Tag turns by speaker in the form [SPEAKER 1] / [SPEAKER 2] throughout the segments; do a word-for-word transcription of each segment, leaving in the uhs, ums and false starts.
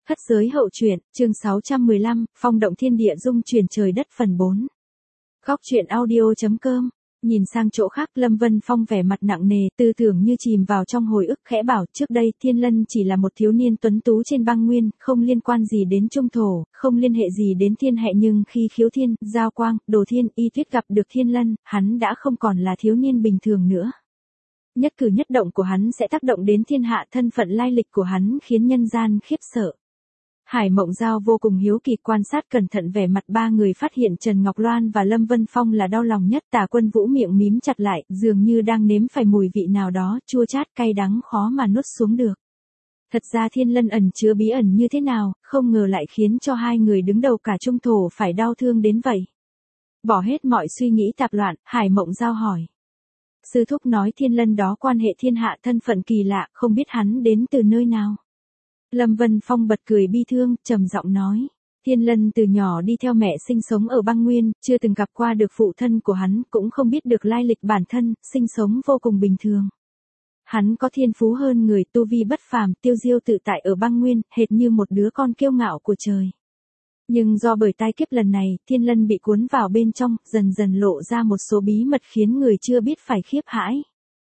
[SPEAKER 1] Khất giới hậu truyện, chương sáu trăm mười lăm, phong động thiên địa dung chuyển trời đất phần bốn. Góc truyện audio.com. Nhìn sang chỗ khác, Lâm Vân Phong vẻ mặt nặng nề, tư tưởng như chìm vào trong hồi ức, khẽ bảo, trước đây Thiên Lân chỉ là một thiếu niên tuấn tú trên băng nguyên, không liên quan gì đến trung thổ, không liên hệ gì đến thiên hệ, nhưng khi Khiếu Thiên, Giao Quang, Đồ Thiên, Y Tuyết gặp được Thiên Lân, hắn đã không còn là thiếu niên bình thường nữa. Nhất cử nhất động của hắn sẽ tác động đến thiên hạ, thân phận lai lịch của hắn khiến nhân gian khiếp sợ. Hải Mộng Giao vô cùng hiếu kỳ quan sát cẩn thận vẻ mặt ba người, phát hiện Trần Ngọc Loan và Lâm Vân Phong là đau lòng nhất. Tả Quân Vũ miệng mím chặt lại, dường như đang nếm phải mùi vị nào đó, chua chát cay đắng khó mà nuốt xuống được. Thật ra Thiên Lân ẩn chứa bí ẩn như thế nào, không ngờ lại khiến cho hai người đứng đầu cả trung thổ phải đau thương đến vậy. Bỏ hết mọi suy nghĩ tạp loạn, Hải Mộng Giao hỏi. Sư thúc nói Thiên Lân đó quan hệ thiên hạ, thân phận kỳ lạ, không biết hắn đến từ nơi nào. Lâm Vân Phong bật cười bi thương, trầm giọng nói. Thiên Lân từ nhỏ đi theo mẹ sinh sống ở băng nguyên, chưa từng gặp qua được phụ thân của hắn, cũng không biết được lai lịch bản thân, sinh sống vô cùng bình thường. Hắn có thiên phú hơn người, tu vi bất phàm, tiêu diêu tự tại ở băng nguyên, hệt như một đứa con kiêu ngạo của trời. Nhưng do bởi tai kiếp lần này, Thiên Lân bị cuốn vào bên trong, dần dần lộ ra một số bí mật khiến người chưa biết phải khiếp hãi.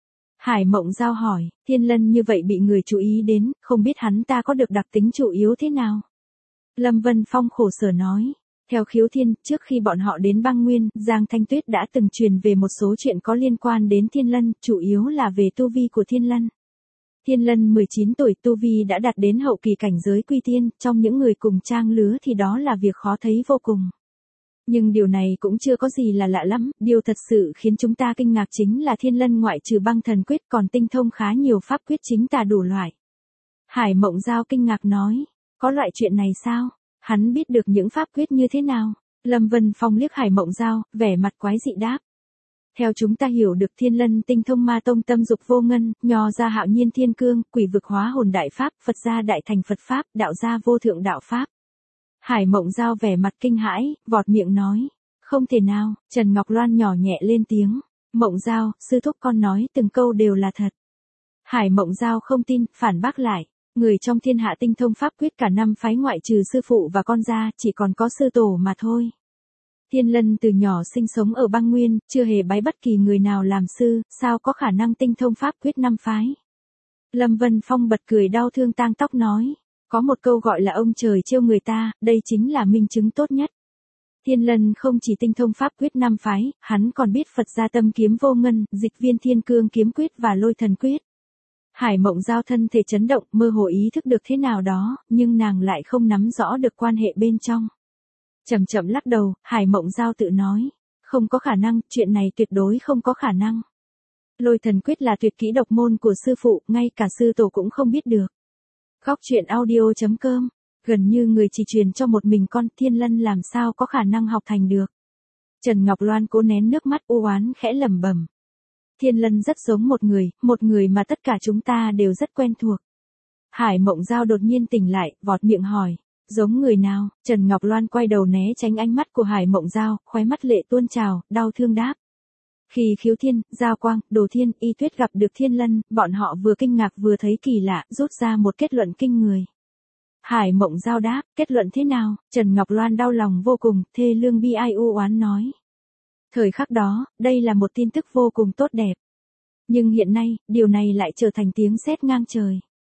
[SPEAKER 1] Hải Mộng Giao hỏi, Thiên Lân như vậy bị người chú ý đến, không biết hắn ta có được đặc tính chủ yếu thế nào? Lâm Vân Phong khổ sở nói, theo Khiếu Thiên, trước khi bọn họ đến băng nguyên, Giang Thanh Tuyết đã từng truyền về một số chuyện có liên quan đến Thiên Lân, chủ yếu là về tu vi của Thiên Lân. Thiên Lân mười chín tuổi, tu vi đã đạt đến hậu kỳ cảnh giới quy tiên, trong những người cùng trang lứa thì đó là việc khó thấy vô cùng. Nhưng điều này cũng chưa có gì là lạ lắm, điều thật sự khiến chúng ta kinh ngạc chính là Thiên Lân ngoại trừ băng thần quyết còn tinh thông khá nhiều pháp quyết chính tà đủ loại. Hải Mộng Giao kinh ngạc nói, có loại chuyện này sao? Hắn biết được những pháp quyết như thế nào? Lâm Vân Phong liếc Hải Mộng Giao, vẻ mặt quái dị đáp. Theo chúng ta hiểu được, Thiên Lân tinh thông ma tông tâm dục vô ngân, Nho gia hạo nhiên thiên cương, quỷ vực hóa hồn đại pháp, Phật gia đại thành Phật pháp, đạo gia vô thượng đạo pháp. Hải Mộng Giao vẻ mặt kinh hãi, vọt miệng nói, không thể nào. Trần Ngọc Loan nhỏ nhẹ lên tiếng, Mộng Giao, sư thúc con nói từng câu đều là thật. Hải Mộng Giao không tin, phản bác lại, người trong thiên hạ tinh thông pháp quyết cả năm phái ngoại trừ sư phụ và con ra, chỉ còn có sư tổ mà thôi. Thiên Lân từ nhỏ sinh sống ở băng nguyên, chưa hề bái bất kỳ người nào làm sư, sao có khả năng tinh thông pháp quyết năm phái. Lâm Vân Phong bật cười đau thương tang tóc nói, có một câu gọi là ông trời trêu người ta, đây chính là minh chứng tốt nhất. Thiên Lân không chỉ tinh thông pháp quyết năm phái, hắn còn biết Phật gia tâm kiếm vô ngân, dịch viên thiên cương kiếm quyết và lôi thần quyết. Hải Mộng Giao thân thể chấn động, mơ hồ ý thức được thế nào đó, nhưng nàng lại không nắm rõ được quan hệ bên trong. Chậm chậm lắc đầu, Hải Mộng Giao tự nói, không có khả năng, chuyện này tuyệt đối không có khả năng. Lôi thần quyết là tuyệt kỹ độc môn của sư phụ, ngay cả sư tổ cũng không biết được. Góc truyện audio.com, gần như người chỉ truyền cho một mình con, Thiên Lân làm sao có khả năng học thành được. Trần Ngọc Loan cố nén nước mắt u oán khẽ lẩm bẩm. Thiên Lân rất giống một người, một người mà tất cả chúng ta đều rất quen thuộc. Hải Mộng Giao đột nhiên tỉnh lại, vọt miệng hỏi, giống người nào? Trần Ngọc Loan quay đầu né tránh ánh mắt của Hải Mộng Giao, khóe mắt lệ tuôn trào, đau thương đáp. Khi Khiếu Thiên, Giao Quang, Đồ Thiên, Y Tuyết gặp được Thiên Lân, bọn họ vừa kinh ngạc vừa thấy kỳ lạ, rút ra một kết luận kinh người. Hải Mộng Giao đáp, kết luận thế nào? Trần Ngọc Loan đau lòng vô cùng, thê lương bi ai u oán nói. Thời khắc đó, đây là một tin tức vô cùng tốt đẹp. Nhưng hiện nay, điều này lại trở thành tiếng sét ngang trời.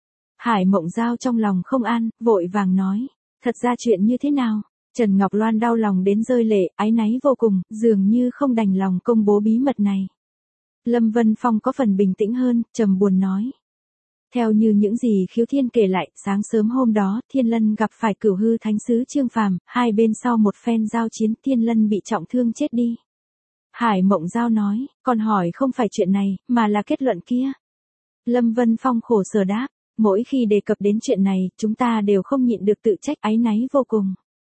[SPEAKER 1] Hải Mộng Giao trong lòng không an, vội vàng nói, thật ra chuyện như thế nào? Trần Ngọc Loan đau lòng đến rơi lệ, áy náy vô cùng, dường như không đành lòng công bố bí mật này. Lâm Vân Phong có phần bình tĩnh hơn, trầm buồn nói. Theo như những gì Khiếu Thiên kể lại, sáng sớm hôm đó, Thiên Lân gặp phải Cửu Hư Thánh Sứ Trương Phàm, hai bên sau một phen giao chiến, Thiên Lân bị trọng thương chết đi. Hải Mộng Giao nói, còn hỏi không phải chuyện này, mà là kết luận kia. Lâm Vân Phong khổ sở đáp, mỗi khi đề cập đến chuyện này, chúng ta đều không nhịn được tự trách, áy náy vô cùng.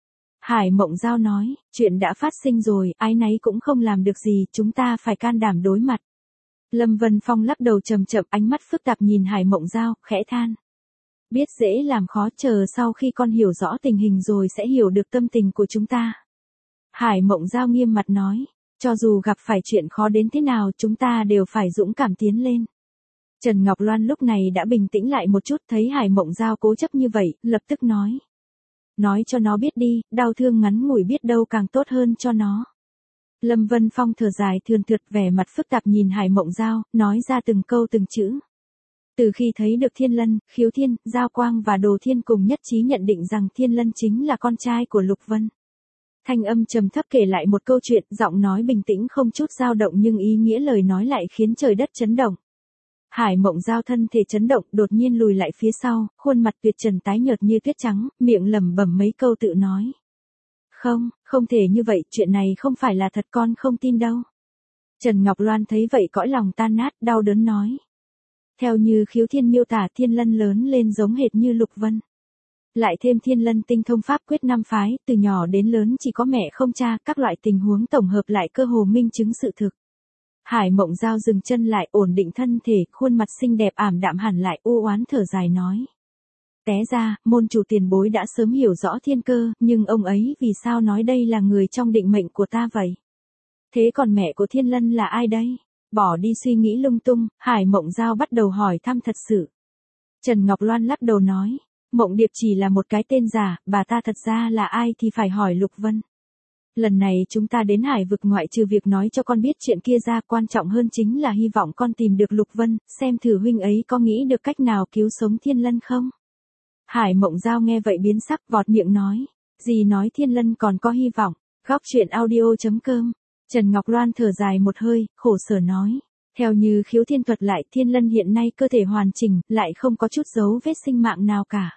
[SPEAKER 1] Hải Mộng Giao nói, chuyện đã phát sinh rồi, áy náy cũng không làm được gì, chúng ta phải can đảm đối mặt. Lâm Vân Phong lắc đầu chậm chậm, ánh mắt phức tạp nhìn Hải Mộng Giao, khẽ than. Biết dễ làm khó, chờ sau khi con hiểu rõ tình hình rồi sẽ hiểu được tâm tình của chúng ta. Hải Mộng Giao nghiêm mặt nói, cho dù gặp phải chuyện khó đến thế nào chúng ta đều phải dũng cảm tiến lên. Trần Ngọc Loan lúc này đã bình tĩnh lại một chút, thấy Hải Mộng Giao cố chấp như vậy, lập tức nói. Nói cho nó biết đi, đau thương ngắn ngủi biết đâu càng tốt hơn cho nó. Lâm Vân Phong thở dài thườn thượt, vẻ mặt phức tạp nhìn Hải Mộng Giao, nói ra từng câu từng chữ. Từ khi thấy được Thiên Lân, Khiếu Thiên, Giao Quang và Đồ Thiên cùng nhất trí nhận định rằng Thiên Lân chính là con trai của Lục Vân. Thanh âm trầm thấp kể lại một câu chuyện, giọng nói bình tĩnh không chút dao động nhưng ý nghĩa lời nói lại khiến trời đất chấn động. Hải Mộng Giao thân thể chấn động, đột nhiên lùi lại phía sau, khuôn mặt tuyệt trần tái nhợt như tuyết trắng, miệng lẩm bẩm mấy câu tự nói. Không, không thể như vậy, chuyện này không phải là thật, con không tin đâu. Trần Ngọc Loan thấy vậy cõi lòng tan nát, đau đớn nói. Theo như Khiếu Thiên miêu tả, Thiên Lân lớn lên giống hệt như Lục Vân. Lại thêm Thiên Lân tinh thông pháp quyết năm phái, từ nhỏ đến lớn chỉ có mẹ không cha, các loại tình huống tổng hợp lại cơ hồ minh chứng sự thực. Hải Mộng Giao dừng chân lại, ổn định thân thể, khuôn mặt xinh đẹp ảm đạm hẳn lại, u oán thở dài nói. Té ra, môn chủ tiền bối đã sớm hiểu rõ thiên cơ, nhưng ông ấy vì sao nói đây là người trong định mệnh của ta vậy? Thế còn mẹ của Thiên Lân là ai đây? Bỏ đi suy nghĩ lung tung, Hải Mộng Giao bắt đầu hỏi thăm thật sự. Trần Ngọc Loan lắc đầu nói, Mộng Điệp chỉ là một cái tên giả, bà ta thật ra là ai thì phải hỏi Lục Vân. Lần này chúng ta đến Hải vực, ngoại trừ việc nói cho con biết chuyện kia ra, quan trọng hơn chính là hy vọng con tìm được Lục Vân, xem thử huynh ấy có nghĩ được cách nào cứu sống Thiên Lân không? Hải Mộng Giao nghe vậy biến sắc, vọt miệng nói, gì nói Thiên Lân còn có hy vọng? Góc truyện audio chấm com. Trần Ngọc Loan thở dài một hơi, khổ sở nói, theo như Khiếu Thiên thuật lại, Thiên Lân hiện nay cơ thể hoàn chỉnh, lại không có chút dấu vết sinh mạng nào cả.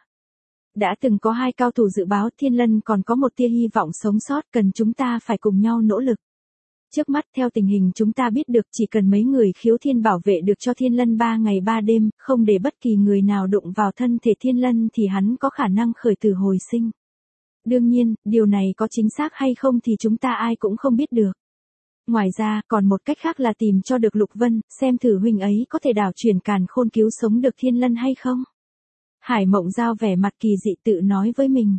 [SPEAKER 1] Đã từng có hai cao thủ dự báo Thiên Lân còn có một tia hy vọng sống sót, cần chúng ta phải cùng nhau nỗ lực. Trước mắt theo tình hình chúng ta biết được, chỉ cần mấy người Khiếu Thiên bảo vệ được cho Thiên Lân ba ngày ba đêm, không để bất kỳ người nào đụng vào thân thể Thiên Lân thì hắn có khả năng khởi tử hồi sinh. Đương nhiên, điều này có chính xác hay không thì chúng ta ai cũng không biết được. Ngoài ra, còn một cách khác là tìm cho được Lục Vân, xem thử huynh ấy có thể đảo chuyển càn khôn cứu sống được Thiên Lân hay không. Hải Mộng Giao vẻ mặt kỳ dị tự nói với mình.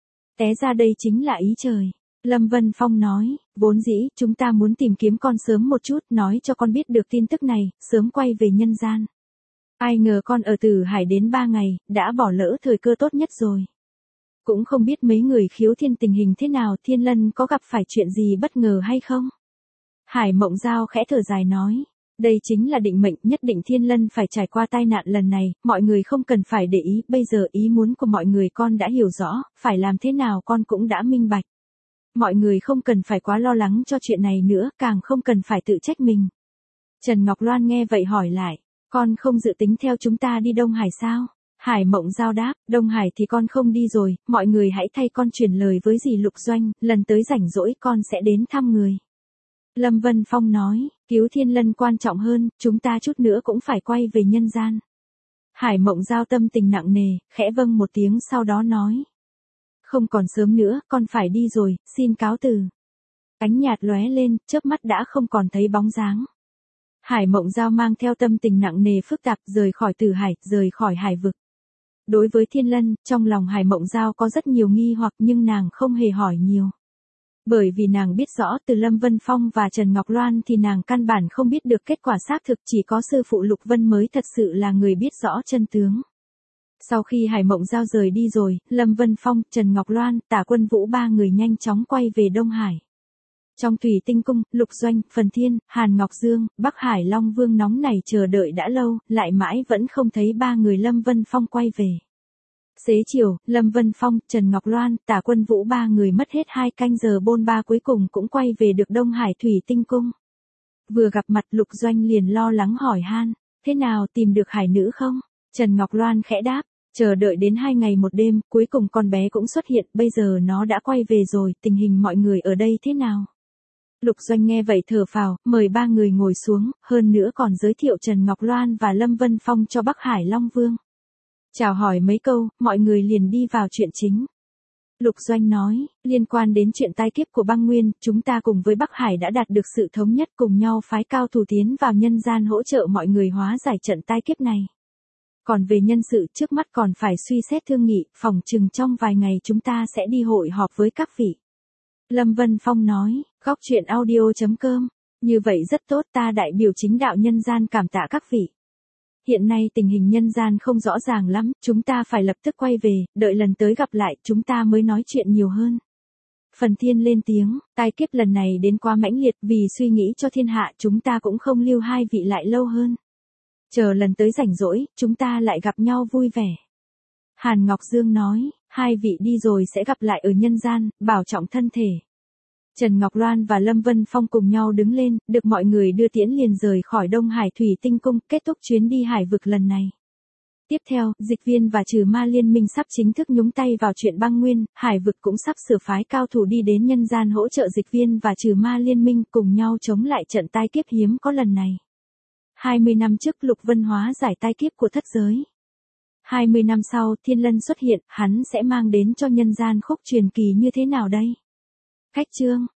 [SPEAKER 1] Té ra đây chính là ý trời. Lâm Vân Phong nói, vốn dĩ, chúng ta muốn tìm kiếm con sớm một chút, nói cho con biết được tin tức này, sớm quay về nhân gian. Ai ngờ con ở Tử Hải đến ba ngày, đã bỏ lỡ thời cơ tốt nhất rồi. Cũng không biết mấy người Khiếu Thiên tình hình thế nào, Thiên Lân có gặp phải chuyện gì bất ngờ hay không? Hải Mộng Giao khẽ thở dài nói, đây chính là định mệnh, nhất định Thiên Lân phải trải qua tai nạn lần này, mọi người không cần phải để ý, bây giờ ý muốn của mọi người con đã hiểu rõ, phải làm thế nào con cũng đã minh bạch. Mọi người không cần phải quá lo lắng cho chuyện này nữa, càng không cần phải tự trách mình. Trần Ngọc Loan nghe vậy hỏi lại, con không dự tính theo chúng ta đi Đông Hải sao? Hải Mộng Giao đáp, Đông Hải thì con không đi rồi, mọi người hãy thay con truyền lời với dì Lục Doanh, lần tới rảnh rỗi con sẽ đến thăm người. Lâm Vân Phong nói, cứu Thiên Lân quan trọng hơn, chúng ta chút nữa cũng phải quay về nhân gian. Hải Mộng Giao tâm tình nặng nề, khẽ vâng một tiếng sau đó nói. Không còn sớm nữa, con phải đi rồi, xin cáo từ. Ánh nhạt lóe lên, chớp mắt đã không còn thấy bóng dáng. Hải Mộng Giao mang theo tâm tình nặng nề phức tạp, rời khỏi Tử Hải, rời khỏi Hải vực. Đối với Thiên Lân, trong lòng Hải Mộng Giao có rất nhiều nghi hoặc nhưng nàng không hề hỏi nhiều. Bởi vì nàng biết rõ từ Lâm Vân Phong và Trần Ngọc Loan thì nàng căn bản không biết được kết quả xác thực, chỉ có sư phụ Lục Vân mới thật sự là người biết rõ chân tướng. Sau khi Hải Mộng Giao rời đi rồi, Lâm Vân Phong, Trần Ngọc Loan, Tả Quân Vũ ba người nhanh chóng quay về Đông Hải. Trong Thủy Tinh Cung, Lục Doanh, Phần Thiên, Hàn Ngọc Dương, Bắc Hải Long Vương nóng này chờ đợi đã lâu, lại mãi vẫn không thấy ba người Lâm Vân Phong quay về. Xế chiều, Lâm Vân Phong, Trần Ngọc Loan, Tả Quân Vũ ba người mất hết hai canh giờ bôn ba cuối cùng cũng quay về được Đông Hải Thủy Tinh Cung. Vừa gặp mặt Lục Doanh liền lo lắng hỏi han, thế nào, tìm được hải nữ không? Trần Ngọc Loan khẽ đáp, chờ đợi đến hai ngày một đêm, cuối cùng con bé cũng xuất hiện, bây giờ nó đã quay về rồi, tình hình mọi người ở đây thế nào? Lục Doanh nghe vậy thở phào, mời ba người ngồi xuống, hơn nữa còn giới thiệu Trần Ngọc Loan và Lâm Vân Phong cho Bắc Hải Long Vương. Chào hỏi mấy câu, mọi người liền đi vào chuyện chính. Lục Doanh nói, liên quan đến chuyện tai kiếp của băng nguyên, chúng ta cùng với Bắc Hải đã đạt được sự thống nhất, cùng nhau phái cao thủ tiến vào nhân gian hỗ trợ mọi người hóa giải trận tai kiếp này. Còn về nhân sự trước mắt còn phải suy xét thương nghị, phòng chừng trong vài ngày chúng ta sẽ đi hội họp với các vị. Lâm Vân Phong nói, góc truyện audio chấm com, như vậy rất tốt, ta đại biểu chính đạo nhân gian cảm tạ các vị. hiện nay tình hình nhân gian không rõ ràng lắm, chúng ta phải lập tức quay về, đợi lần tới gặp lại, chúng ta mới nói chuyện nhiều hơn. Phần Thiên lên tiếng, tai kiếp lần này đến quá mãnh liệt, vì suy nghĩ cho thiên hạ, chúng ta cũng không lưu hai vị lại lâu hơn. Chờ lần tới rảnh rỗi, chúng ta lại gặp nhau vui vẻ. Hàn Ngọc Dương nói, hai vị đi rồi sẽ gặp lại ở nhân gian, bảo trọng thân thể. Trần Ngọc Loan và Lâm Vân Phong cùng nhau đứng lên, được mọi người đưa tiễn liền rời khỏi Đông Hải Thủy Tinh Cung, kết thúc chuyến đi hải vực lần này. Tiếp theo, Dịch Viên và Trừ Ma Liên minh sắp chính thức nhúng tay vào chuyện băng nguyên, hải vực cũng sắp sửa phái cao thủ đi đến nhân gian hỗ trợ Dịch Viên và Trừ Ma Liên minh cùng nhau chống lại trận tai kiếp hiếm có lần này. hai mươi năm trước Lục Vân hóa giải tai kiếp của thất giới. hai mươi năm sau, Thiên Lân xuất hiện, hắn sẽ mang đến cho nhân gian khúc truyền kỳ như thế nào đây? Khách chương